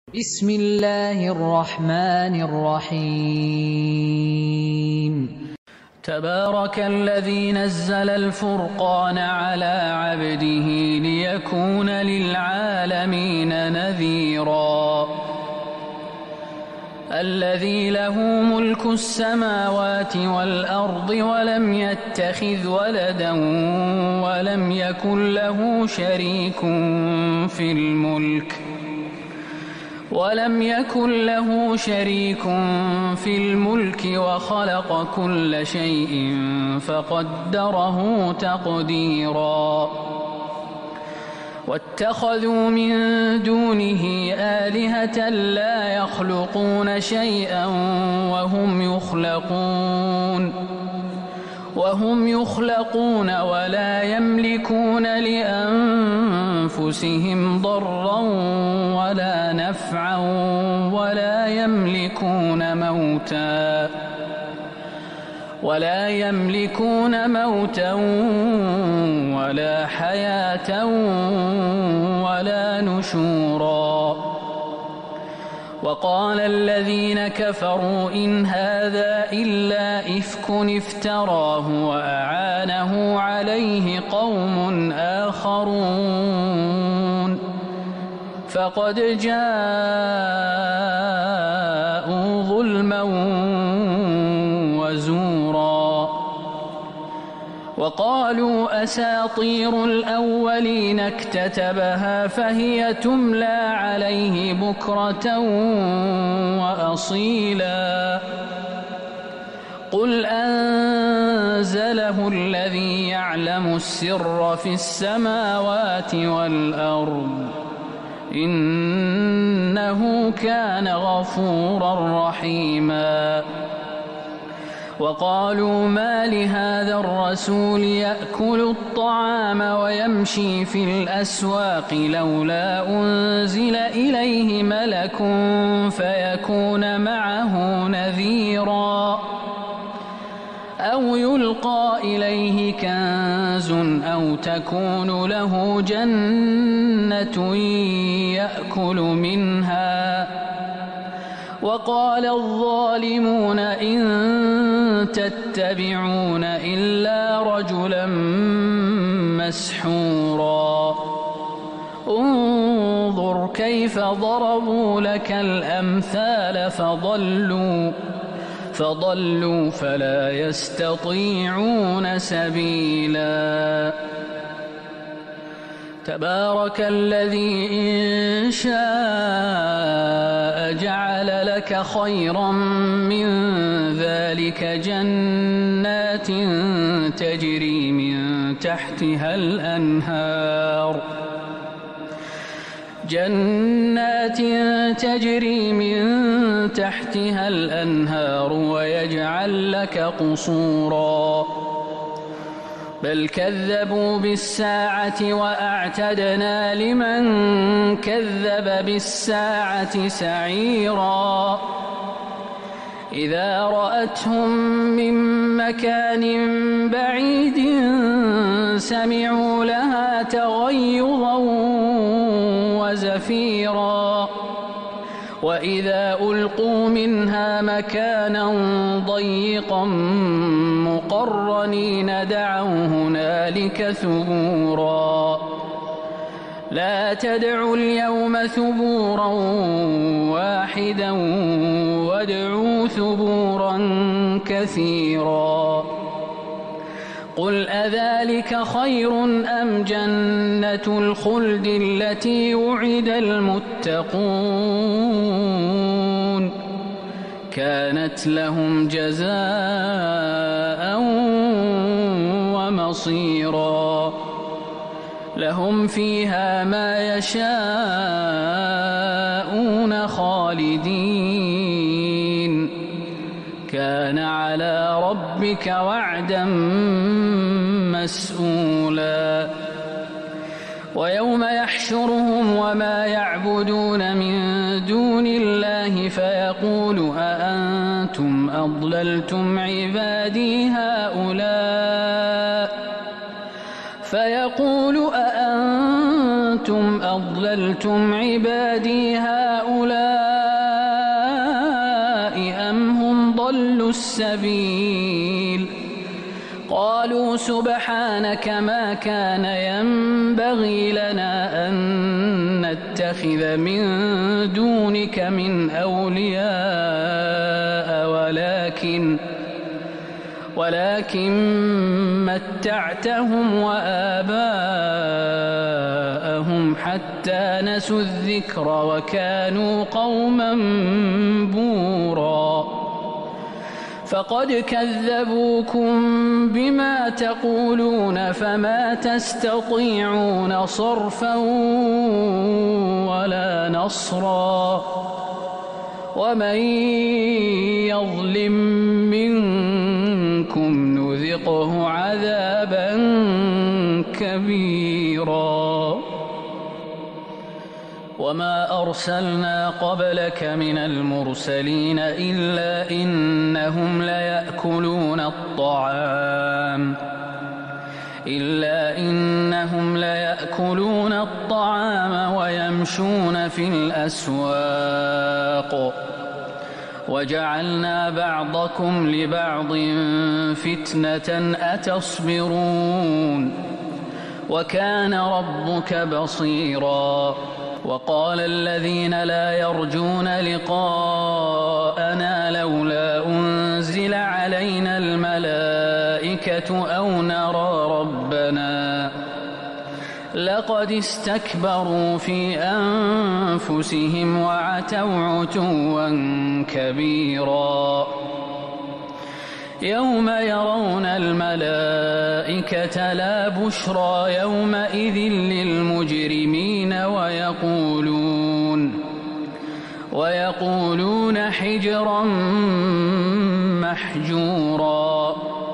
بسم الله الرحمن الرحيم. تبارك الذي نزل الفرقان على عبده ليكون للعالمين نذيرا الذي له ملك السماوات والأرض ولم يتخذ ولدا ولم يكن له شريك في الملك وخلق كل شيء فقدره تقديرا واتخذوا من دونه آلهة لا يخلقون شيئا وهم يخلقون ولا يملكون لأنفسهم ضرا ولا نفعا ولا يملكون موتا ولا حياة ولا نشورا وقال الذين كفروا إن هذا إلا إفك افتراه وأعانه عليه قوم آخرون فقد جاءوا ظلما وزورا وقالوا أساطير الأولين اكتتبها فهي تملى عليه بكرة وأصيلا قل أنزله الذي يعلم السر في السماوات والأرض إنه كان غفورا رحيما وقالوا ما لهذا الرسول يأكل الطعام ويمشي في الأسواق لولا أنزل إليه ملك فيكون معه نذيرا أو يلقى إليه كنز أو تكون له جنة يأكل منها وقال الظالمون إن تتبعون إلا رجلا مسحورا انظر كيف ضربوا لك الأمثال فضلوا فلا يستطيعون سبيلا تبارك الذي إن شاء جعل لك خيرا من ذلك جنات تجري من تحتها الأنهار ويجعل لك قصورا بل كذبوا بالساعة وأعتدنا لمن كذب بالساعة سعيرا إذا رأتهم من مكان بعيد سمعوا لها تغيظا وزفيرا وإذا ألقوا منها مكانا ضيقا مقرنين دعوا هنالك ثبورا لا تدعوا اليوم ثبورا واحدا وادعوا ثبورا كثيرا قل أذلك خير أم جنة الخلد التي وعد المتقون كانت لهم جزاء ومصيرا لهم فيها ما يشاءون خالدين كان على ربك وعدا مسئولا ويوم يحشرهم وما يعبدون من دون الله فيقول أأنتم أضللتم عبادي هؤلاء فيقول أأنتم أضللتم عبادي هؤلاء السبيل قالوا سبحانك ما كان ينبغي لنا أن نتخذ من دونك من أولياء ولكن متعتهم وآباءهم حتى نسوا الذكر وكانوا قوما بورا فقد كذبوكم بما تقولون فما تستطيعون صرفا ولا نصرا ومن يظلم منكم نذقه عذابا كبيرا وما أرسلنا قبلك من المرسلين إلا إنهم ليأكلون الطعام ويمشون في الأسواق وجعلنا بعضكم لبعض فتنة أتصبرون وكان ربك بصيرا وقال الذين لا يرجون لقاءنا لولا أنزل علينا الملائكة أو نرى ربنا لقد استكبروا في أنفسهم وعتوا عتوا كبيرا يوم يرون الملائكة لا بشرى يومئذ للمجرمين ويقولون حجرا محجورا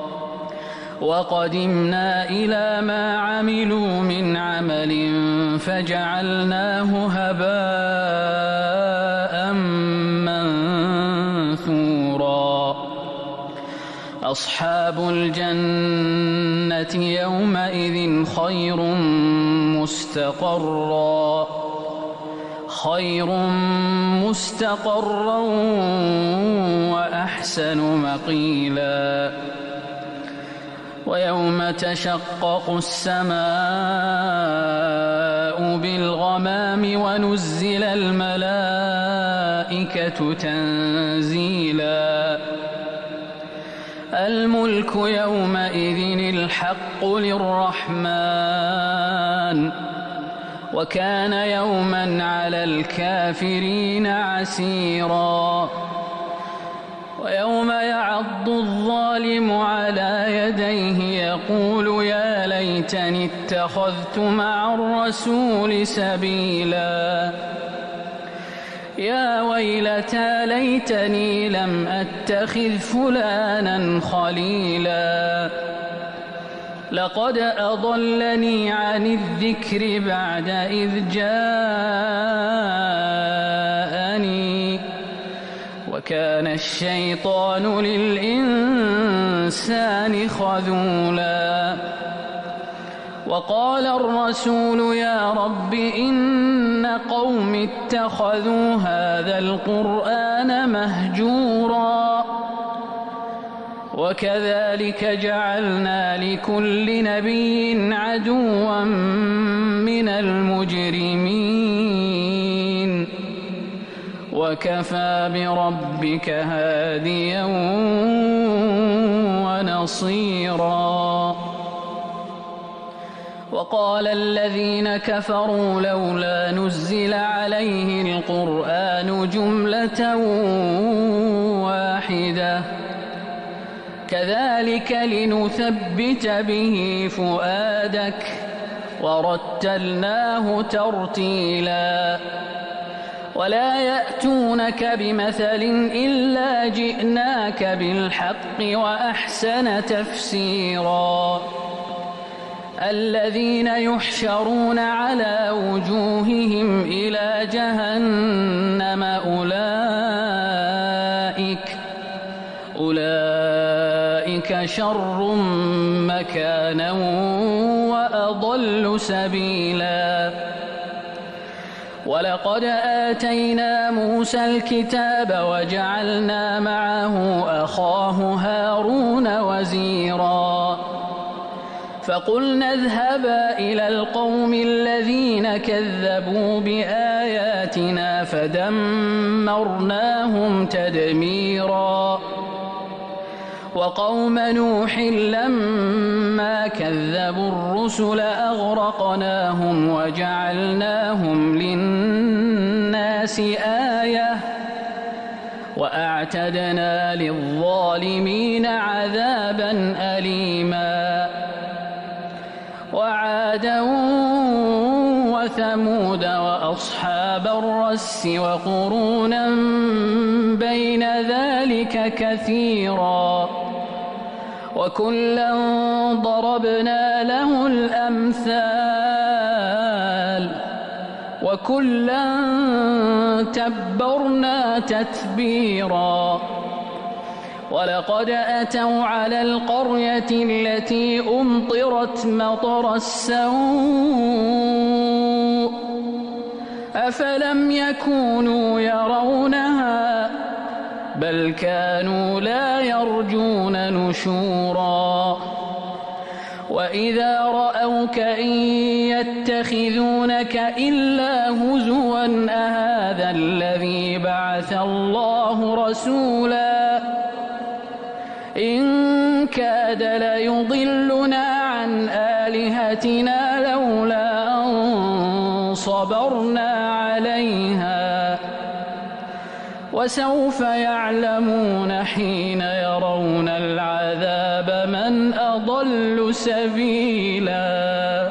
وقدمنا إلى ما عملوا من عمل فجعلناه هباء منثورا أصحاب الجنة يومئذ خير مستقرا وأحسن مقيلا ويوم تشقق السماء بالغمام ونزل الملائكة تنزيلا الملك يومئذ الحق للرحمن وكان يوما على الكافرين عسيرا ويوم يعض الظالم على يديه يقول يا ليتني اتخذت مع الرسول سبيلا يا ويلتى ليتني لم أتخذ فلانا خليلا لقد أضلني عن الذكر بعد إذ جاءني وكان الشيطان للإنسان خذولا وقال الرسول يا رب إن قوم اتخذوا هذا القرآن مهجورا وكذلك جعلنا لكل نبي عدوا من المجرمين وكفى بربك هاديا ونصيرا وقال الذين كفروا لولا نزل عليه القرآن جملة واحدة كذلك لنثبت به فؤادك ورتلناه ترتيلا ولا يأتونك بمثل إلا جئناك بالحق وأحسن تفسيرا الذين يحشرون على وجوههم إلى جهنم أولئك شر مكانا وأضل سبيلا ولقد آتينا موسى الكتاب وجعلنا معه أخاه هارون وزيرا فقلنا اذهبا إلى القوم الذين كذبوا بآياتنا فدمرناهم تدميرا وقوم نوح لما كذبوا الرسل أغرقناهم وجعلناهم للناس آية وأعتدنا للظالمين عذابا أليما وعادا وثمود وأصحاب الرس وقرونا بين ذلك كثيرا وكلا ضربنا له الأمثال وكلا تبرنا تتبيرا ولقد أتوا على القرية التي أمطرت مطر السوء أفلم يكونوا يرونها بل كانوا لا يرجون نشورا وإذا رأوك إن يتخذونك إلا هزوا أهذا الذي بعث الله رسولا إن كاد ليضلنا عن آلهتنا لولا أن صبرنا عليها وسوف يعلمون حين يرون العذاب من أضل سبيلا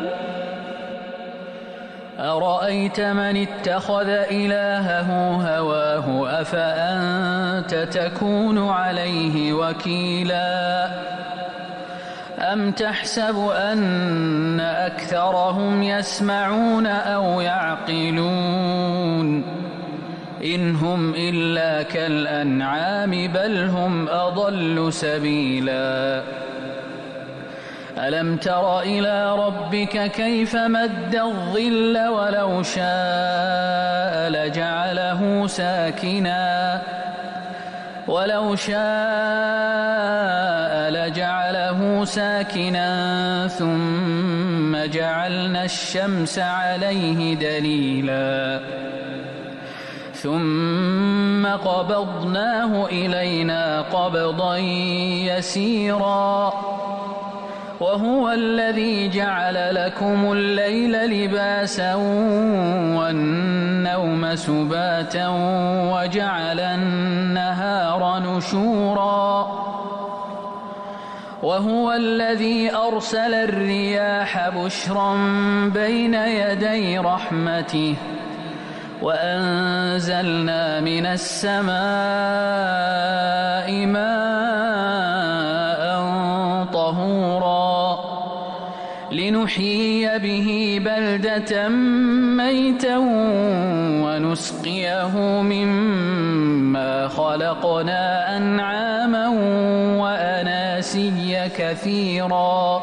أرأيت من اتخذ إلهه هواه أفأنت تكون عليه وكيلا أم تحسب أن أكثرهم يسمعون أو يعقلون إن هم إلا كالأنعام بل هم أضل سبيلا ألم تر إلى ربك كيف مد الظل ولو شاء لجعله ساكنا ثم جعلنا الشمس عليه دليلا ثم قبضناه إلينا قبضا يسيرا وهو الذي جعل لكم الليل لباسا والنوم سباتا وجعل النهار نشورا وهو الذي أرسل الرياح بشرا بين يدي رحمته وأنزلنا من السماء ماء طهورا لنحيي به بلدة ميتا ونسقيه مما خلقنا أنعاما وأناسيا كثيرا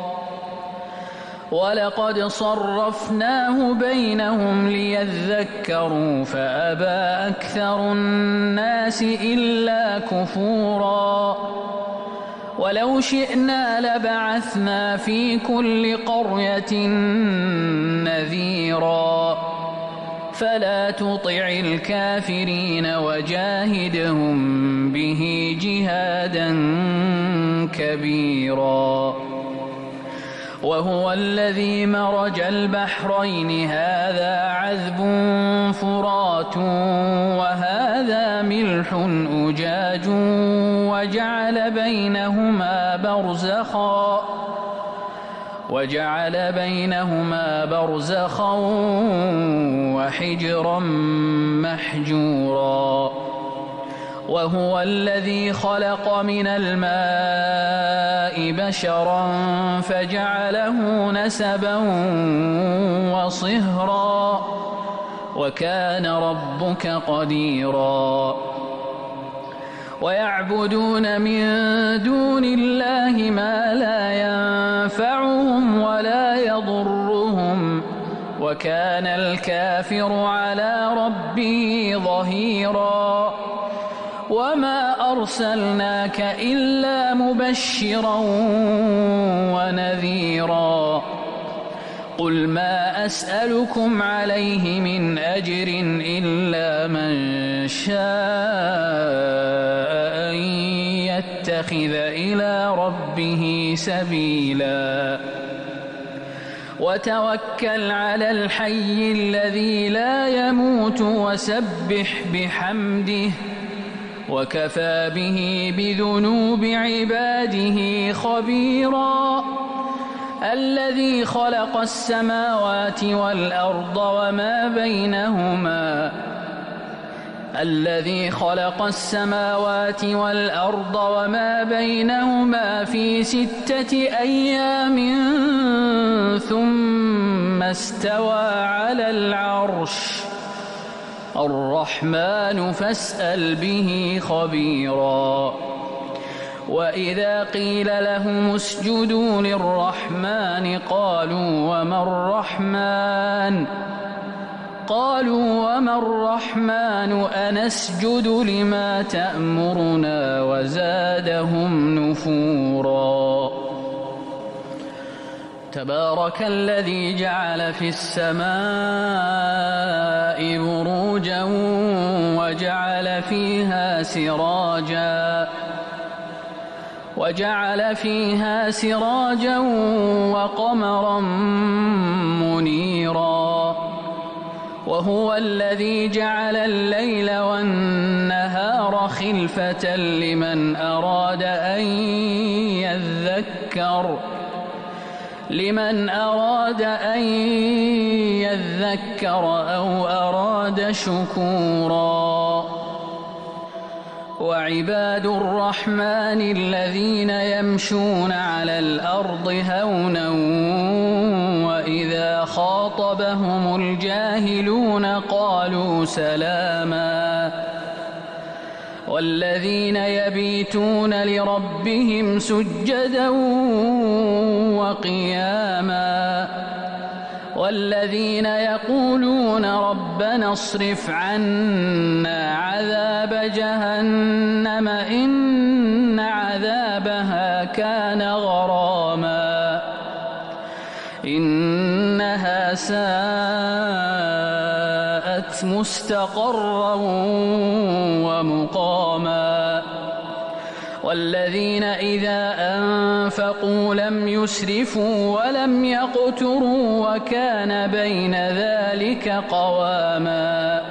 ولقد صرفناه بينهم ليذكروا فأبى أكثر الناس إلا كفورا ولو شئنا لبعثنا في كل قرية نذيرا فلا تطع الكافرين وجاهدهم به جهادا كبيرا وهو الذي مرج البحرين هذا عذب فرات وهذا ملح أجاج وجعل بينهما برزخا وحجرا محجورا وهو الذي خلق من الماء بشرا فجعله نسبا وصهرا وكان ربك قديرا ويعبدون من دون الله ما لا ينفعهم ولا وكان الكافر على ربه ظهيرا وما أرسلناك إلا مبشرا ونذيرا قل ما أسألكم عليه من أجر إلا من شاء أن يتخذ إلى ربه سبيلا وتوكل على الحي الذي لا يموت وسبح بحمده وكفى به بذنوب عباده خبيرا الذي خلق السماوات والأرض وما بينهما في 6 أيام ثم استوى على العرش الرحمن فاسأل به خبيرا وإذا قيل لهم اسجدوا للرحمن قالوا وما الرحمن أنسجد لما تأمرنا وزادهم نفورا تبارك الذي جعل في السماء بروجا وجعل فيها سراجا وقمرا منيرا وهو الذي جعل الليل والنهار خلفة لمن أراد أن يذكر أو أراد شكورا وعباد الرحمن الذين يمشون على الأرض هونا وإذا خاطبهم الجاهلون قالوا سلاما والذين يبيتون لربهم سجدا وقياما والذين يقولون ربنا اصرف عنا عذاب جهنم إن عذابها كان غراما إنها ساءت مستقرا ومقاما والذين إذا أنفقوا لم يسرفوا ولم يقتروا وكان بين ذلك قواما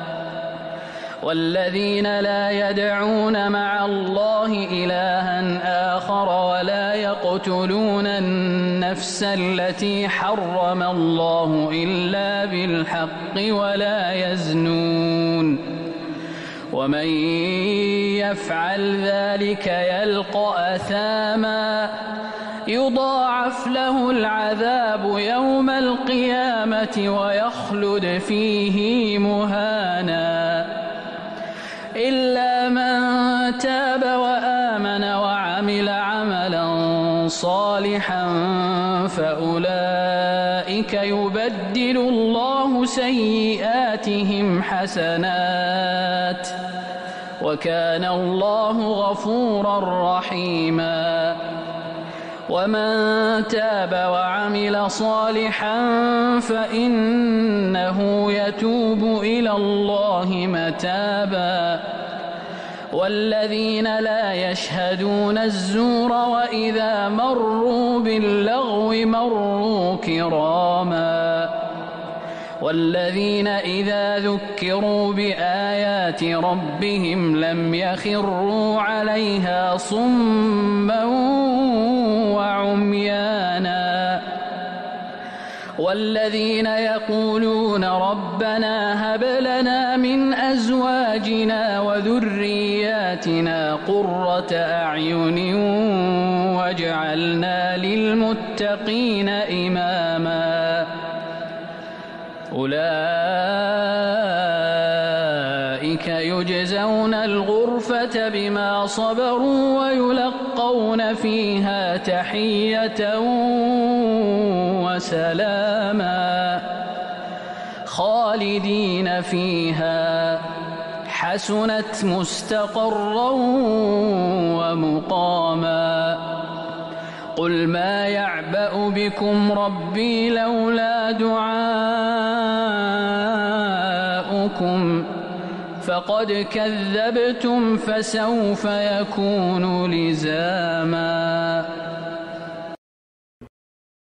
والذين لا يدعون مع الله إلها آخر ولا يقتلون النفس التي حرم الله إلا بالحق ولا يزنون ومن يفعل ذلك يلقى أثاما يضاعف له العذاب يوم القيامة ويخلد فيه مهانا إلا من تاب وآمن وعمل عملا صالحا فأولئك يبدل الله سيئاتهم حسنات وكان الله غفورا رحيما ومن تاب وعمل صالحا فإنه يتوب إلى الله متابا والذين لا يشهدون الزور وإذا مروا باللغو مروا كراما والذين إذا ذكروا بآيات ربهم لم يخروا عليها صما وعميانا والذين يقولون ربنا هب لنا من أزواجنا وذرياتنا قرة أعين واجعلنا للمتقين إماما أولئك يجزون الغرفة بما صبروا ويلقون فيها تحية وسلاما خالدين فيها حسنت مستقرا ومقاما قل ما يعبأ بكم ربي لولا دعاؤكم فقد كذبتم فسوف يكون لزاما